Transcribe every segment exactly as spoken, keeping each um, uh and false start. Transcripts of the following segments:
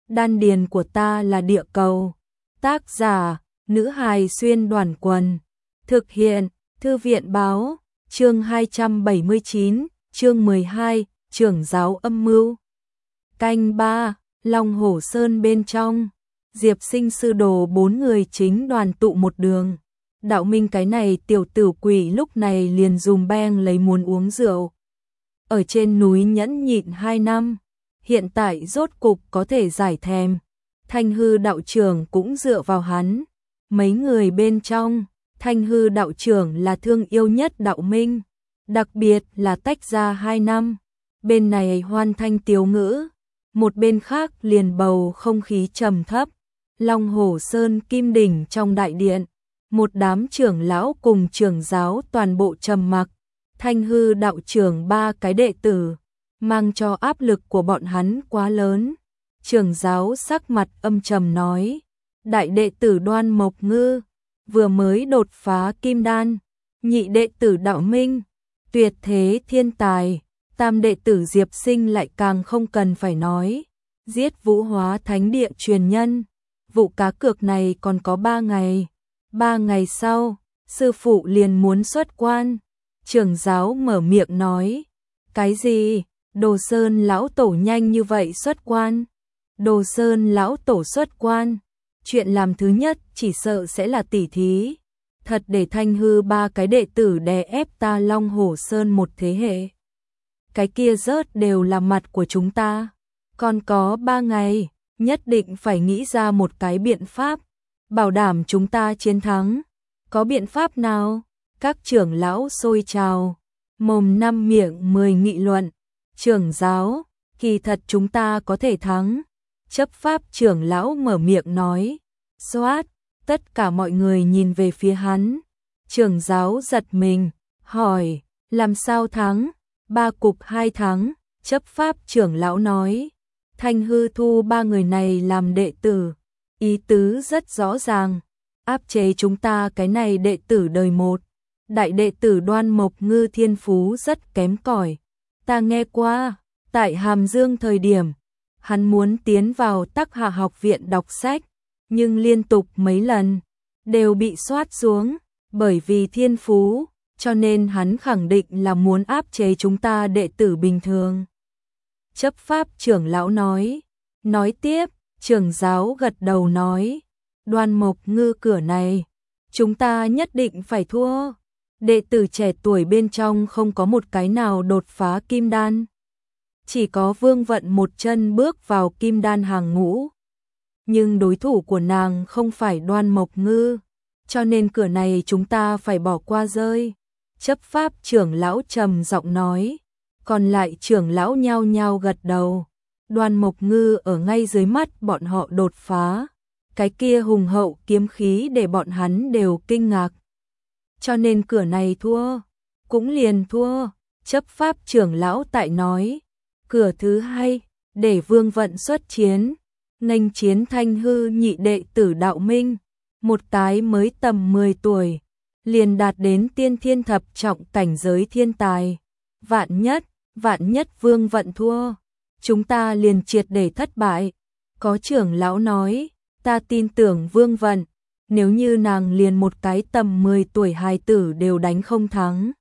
đan điền của ta là địa cầu. Tác giả, nữ hài xuyên đoàn quần. Thực hiện, thư viện báo, chương hai trăm bảy mươi chín, chương mười hai, trưởng giáo âm mưu. Canh ba, Long Hổ Sơn bên trong, Diệp Sinh sư đồ bốn người chính đoàn tụ một đường. Đạo Minh cái này tiểu tử quỷ lúc này liền dùm beng lấy muốn uống rượu. Ở trên núi nhẫn nhịn hai năm, hiện tại rốt cục có thể giải thèm. Thanh Hư đạo trưởng cũng dựa vào hắn. Mấy người bên trong, Thanh Hư đạo trưởng là thương yêu nhất Đạo Minh, đặc biệt là tách ra hai năm. Bên này hoan thanh tiếu ngữ, một bên khác liền bầu không khí trầm thấp. Long Hổ Sơn Kim Đỉnh trong đại điện, một đám trưởng lão cùng trưởng giáo toàn bộ trầm mặc. Thanh Hư đạo trưởng ba cái đệ tử, mang cho áp lực của bọn hắn quá lớn. Trưởng giáo sắc mặt âm trầm nói, đại đệ tử Đoan Mộc Ngư vừa mới đột phá kim đan, nhị đệ tử Đạo Minh tuyệt thế thiên tài, tam đệ tử Diệp Sinh lại càng không cần phải nói, giết Vũ Hóa Thánh Địa truyền nhân. Vụ cá cược này còn có ba ngày, ba ngày sau, sư phụ liền muốn xuất quan. Trưởng giáo mở miệng nói, cái gì? Đồ Sơn lão tổ nhanh như vậy xuất quan? Đồ Sơn lão tổ xuất quan, chuyện làm thứ nhất chỉ sợ sẽ là tỉ thí. Thật để Thanh Hư ba cái đệ tử đè ép ta Long Hổ Sơn một thế hệ. Cái kia rớt đều là mặt của chúng ta. Còn có ba ngày, nhất định phải nghĩ ra một cái biện pháp, bảo đảm chúng ta chiến thắng. Có biện pháp nào? Các trưởng lão sôi trào, mồm năm miệng mười nghị luận. Trưởng giáo, kỳ thật chúng ta có thể thắng. Chấp pháp trưởng lão mở miệng nói. Xoát, tất cả mọi người nhìn về phía hắn. Trưởng giáo giật mình, hỏi, làm sao thắng? Ba cục hai thắng. Chấp pháp trưởng lão nói, Thanh Hư thu ba người này làm đệ tử, ý tứ rất rõ ràng, áp chế chúng ta cái này đệ tử đời một. Đại đệ tử Đoan Mộc Ngư thiên phú rất kém cỏi. Ta nghe qua, tại Hàm Dương thời điểm, hắn muốn tiến vào Tắc Hạ học viện đọc sách, nhưng liên tục mấy lần đều bị soát xuống, bởi vì thiên phú, cho nên hắn khẳng định là muốn áp chế chúng ta đệ tử bình thường. Chấp pháp trưởng lão nói, nói tiếp, trưởng giáo gật đầu nói, Đoan Mộc Ngư cửa này, chúng ta nhất định phải thua. Đệ tử trẻ tuổi bên trong không có một cái nào đột phá kim đan. Chỉ có Vương Vận một chân bước vào kim đan hàng ngũ. Nhưng đối thủ của nàng không phải Đoan Mộc Ngư, cho nên cửa này chúng ta phải bỏ qua rơi. Chấp pháp trưởng lão trầm giọng nói, còn lại trưởng lão nhao nhao gật đầu. Đoan Mộc Ngư ở ngay dưới mắt bọn họ đột phá. Cái kia hùng hậu kiếm khí để bọn hắn đều kinh ngạc. Cho nên cửa này thua, cũng liền thua. Chấp pháp trưởng lão tại nói, cửa thứ hai, để Vương Vận xuất chiến, nghênh chiến Thanh Hư nhị đệ tử Đạo Minh, một cái mới tầm mười tuổi, liền đạt đến tiên thiên thập trọng cảnh giới thiên tài. Vạn nhất, vạn nhất Vương Vận thua, chúng ta liền triệt để thất bại. Có trưởng lão nói, ta tin tưởng Vương Vận, nếu như nàng liền một cái tầm mười tuổi hài tử đều đánh không thắng.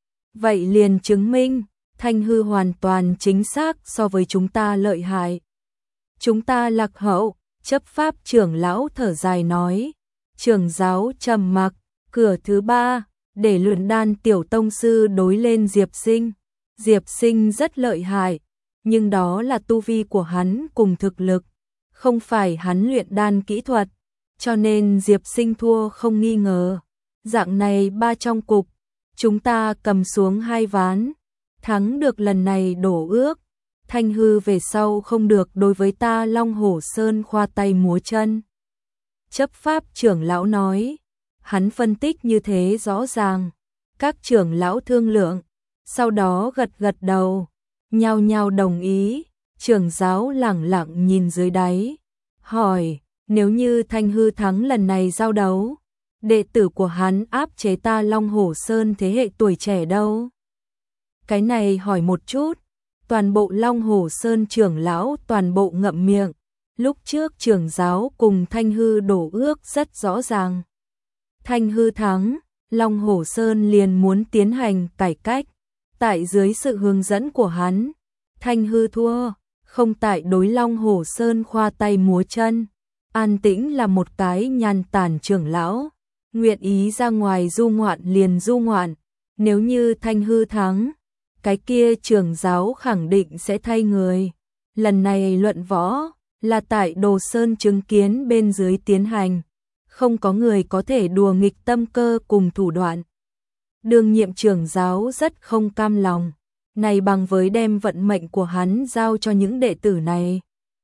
Vậy liền chứng minh, Thanh Hư hoàn toàn chính xác so với chúng ta lợi hại. Chúng ta lạc hậu, chấp pháp trưởng lão thở dài nói. Trưởng giáo trầm mặc, cửa thứ ba, để luyện đan tiểu tông sư đối lên Diệp Sinh. Diệp Sinh rất lợi hại, nhưng đó là tu vi của hắn cùng thực lực, không phải hắn luyện đan kỹ thuật. Cho nên Diệp Sinh thua không nghi ngờ. Dạng này ba trong cục, chúng ta cầm xuống hai ván, thắng được lần này đổ ước. Thanh Hư về sau không được đối với ta Long Hổ Sơn khoa tay múa chân. Chấp pháp trưởng lão nói, hắn phân tích như thế rõ ràng. Các trưởng lão thương lượng, sau đó gật gật đầu, nhao nhao đồng ý. Trưởng giáo lẳng lặng nhìn dưới đáy, hỏi, nếu như Thanh Hư thắng lần này giao đấu, đệ tử của hắn áp chế ta Long Hổ Sơn thế hệ tuổi trẻ đâu? Cái này hỏi một chút, toàn bộ Long Hổ Sơn trưởng lão toàn bộ ngậm miệng, Lúc trước trưởng giáo cùng Thanh Hư đổ ước rất rõ ràng. Thanh Hư thắng, Long Hổ Sơn liền muốn tiến hành cải cách. Tại dưới sự hướng dẫn của hắn, Thanh Hư thua, không tại đối Long Hổ Sơn khoa tay múa chân. An Tĩnh là một cái nhàn tản trưởng lão, nguyện ý ra ngoài du ngoạn liền du ngoạn. Nếu như Thanh Hư thắng, cái kia trưởng giáo khẳng định sẽ thay người. Lần này luận võ là tại Đồ Sơn chứng kiến bên dưới tiến hành, không có người có thể đùa nghịch tâm cơ cùng thủ đoạn. Đương nhiệm trưởng giáo rất không cam lòng, này bằng với đem vận mệnh của hắn giao cho những đệ tử này.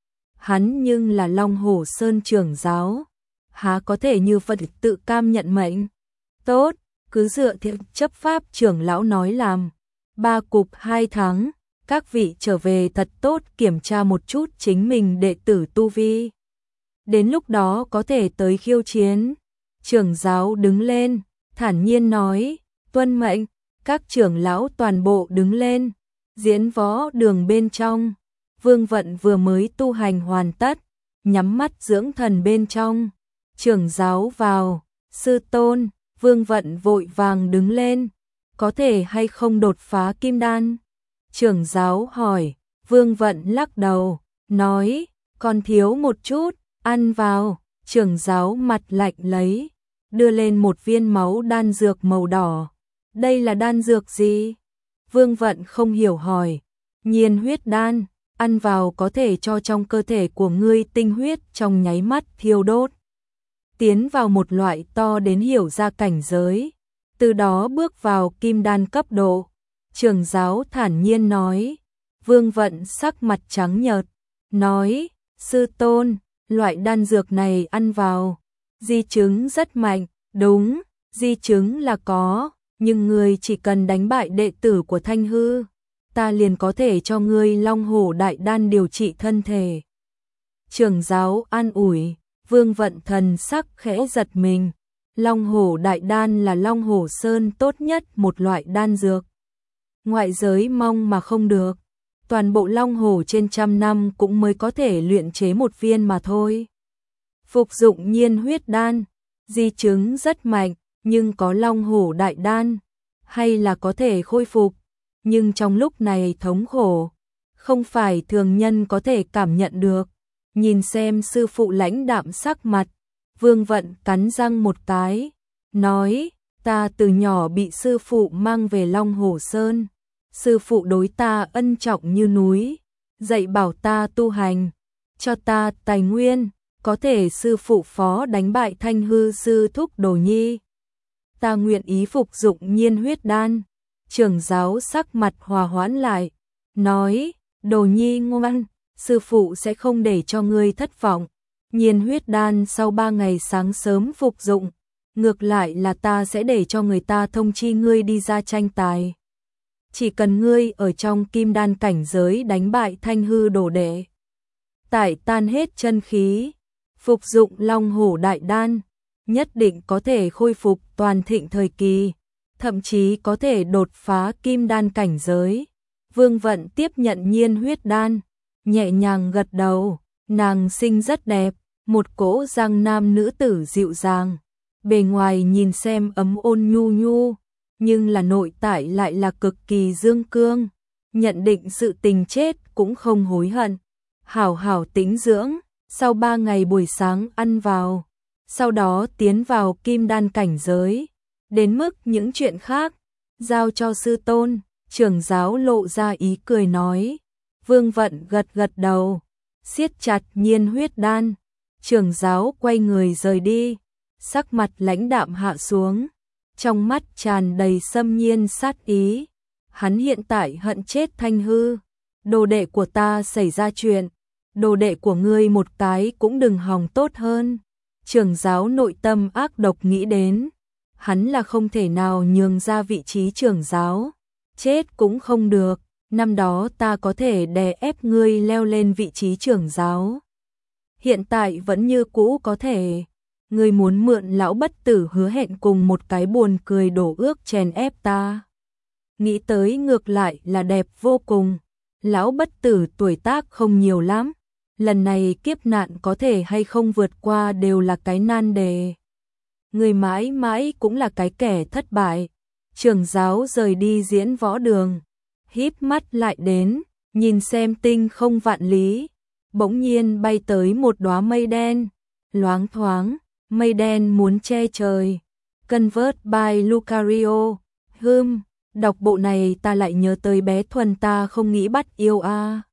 Hắn nhưng là Long Hổ Sơn trưởng giáo, há có thể như Phật tự cam nhận mệnh. Tốt, cứ dựa theo chấp pháp trưởng lão nói làm. Ba cục hai tháng, các vị trở về thật tốt kiểm tra một chút chính mình đệ tử tu vi. Đến lúc đó có thể tới khiêu chiến. Trưởng giáo đứng lên, thản nhiên nói, tuân mệnh. Các trưởng lão toàn bộ đứng lên. Diễn võ đường bên trong, Vương Vận vừa mới tu hành hoàn tất, nhắm mắt dưỡng thần bên trong. Trưởng giáo vào, sư tôn. Vương Vận vội vàng đứng lên, có thể hay không đột phá kim đan? Trưởng giáo hỏi. Vương Vận lắc đầu, nói, còn thiếu một chút, ăn vào. Trưởng giáo mặt lạnh lấy, đưa lên một viên máu đan dược màu đỏ. Đây là đan dược gì? Vương Vận không hiểu hỏi. Nhiên huyết đan, ăn vào có thể cho trong cơ thể của ngươi tinh huyết trong nháy mắt thiêu đốt, tiến vào một loại to đến hiểu ra cảnh giới, từ đó bước vào kim đan cấp độ. Trưởng giáo thản nhiên nói. Vương Vận sắc mặt trắng nhợt, nói, sư tôn, loại đan dược này ăn vào, di chứng rất mạnh. Đúng, di chứng là có, nhưng ngươi chỉ cần đánh bại đệ tử của Thanh Hư, ta liền có thể cho ngươi Long Hổ Đại Đan điều trị thân thể. Trưởng giáo an ủi. Vương Vận thần sắc khẽ giật mình. Long Hổ Đại Đan là Long Hổ Sơn tốt nhất một loại đan dược. Ngoại giới mong mà không được. Toàn bộ Long Hổ trên trăm năm cũng mới có thể luyện chế một viên mà thôi. Phục dụng nhiên huyết đan, di chứng rất mạnh, nhưng có Long Hổ Đại Đan, hay là có thể khôi phục. Nhưng trong lúc này thống khổ, không phải thường nhân có thể cảm nhận được. Nhìn xem sư phụ lãnh đạm sắc mặt, Vương Vận cắn răng một cái, nói, ta từ nhỏ bị sư phụ mang về Long Hổ Sơn. Sư phụ đối ta ân trọng như núi, dạy bảo ta tu hành, cho ta tài nguyên, có thể sư phụ phó đánh bại Thanh Hư sư thúc Đồ Nhi. Ta nguyện ý phục dụng nhiên huyết đan. Trưởng giáo sắc mặt hòa hoãn lại, nói, Đồ Nhi ngoan, sư phụ sẽ không để cho ngươi thất vọng. Nhiên huyết đan sau ba ngày sáng sớm phục dụng, ngược lại là ta sẽ để cho người ta thông chi ngươi đi ra tranh tài. Chỉ cần ngươi ở trong kim đan cảnh giới đánh bại Thanh Hư đồ đệ, tại tan hết chân khí, phục dụng Long Hổ Đại Đan, nhất định có thể khôi phục toàn thịnh thời kỳ, thậm chí có thể đột phá kim đan cảnh giới. Vương Vận tiếp nhận nhiên huyết đan, nhẹ nhàng gật đầu. Nàng sinh rất đẹp, một cỗ giang nam nữ tử dịu dàng, bề ngoài nhìn xem ấm ôn nhu nhu, nhưng là nội tại lại là cực kỳ dương cương, nhận định sự tình chết cũng không hối hận. Hảo hảo tĩnh dưỡng, sau ba ngày buổi sáng ăn vào, sau đó tiến vào kim đan cảnh giới, đến mức những chuyện khác giao cho sư tôn. Trưởng giáo lộ ra ý cười nói. Vương Vận gật gật đầu, siết chặt nhiên huyết đan. Trưởng giáo quay người rời đi, sắc mặt lãnh đạm hạ xuống, trong mắt tràn đầy xâm nhiên sát ý. Hắn hiện tại hận chết Thanh Hư. Đồ đệ của ta xảy ra chuyện, đồ đệ của ngươi một cái cũng đừng hòng tốt hơn. Trưởng giáo nội tâm ác độc nghĩ đến, hắn là không thể nào nhường ra vị trí trưởng giáo, chết cũng không được. Năm đó ta có thể đè ép ngươi leo lên vị trí trưởng giáo, hiện tại vẫn như cũ có thể. Ngươi muốn mượn lão bất tử hứa hẹn cùng một cái buồn cười đổ ước chèn ép ta. Nghĩ tới ngược lại là đẹp vô cùng. Lão bất tử tuổi tác không nhiều lắm, lần này kiếp nạn có thể hay không vượt qua đều là cái nan đề. Người mãi mãi cũng là cái kẻ thất bại. Trưởng giáo rời đi diễn võ đường, híp mắt lại đến, nhìn xem tinh không vạn lý. Bỗng nhiên bay tới một đóa mây đen, loáng thoáng, mây đen muốn che trời. Convert by Lucario. Hừm, đọc bộ này ta lại nhớ tới bé Thuần ta không nghĩ bắt yêu a. À.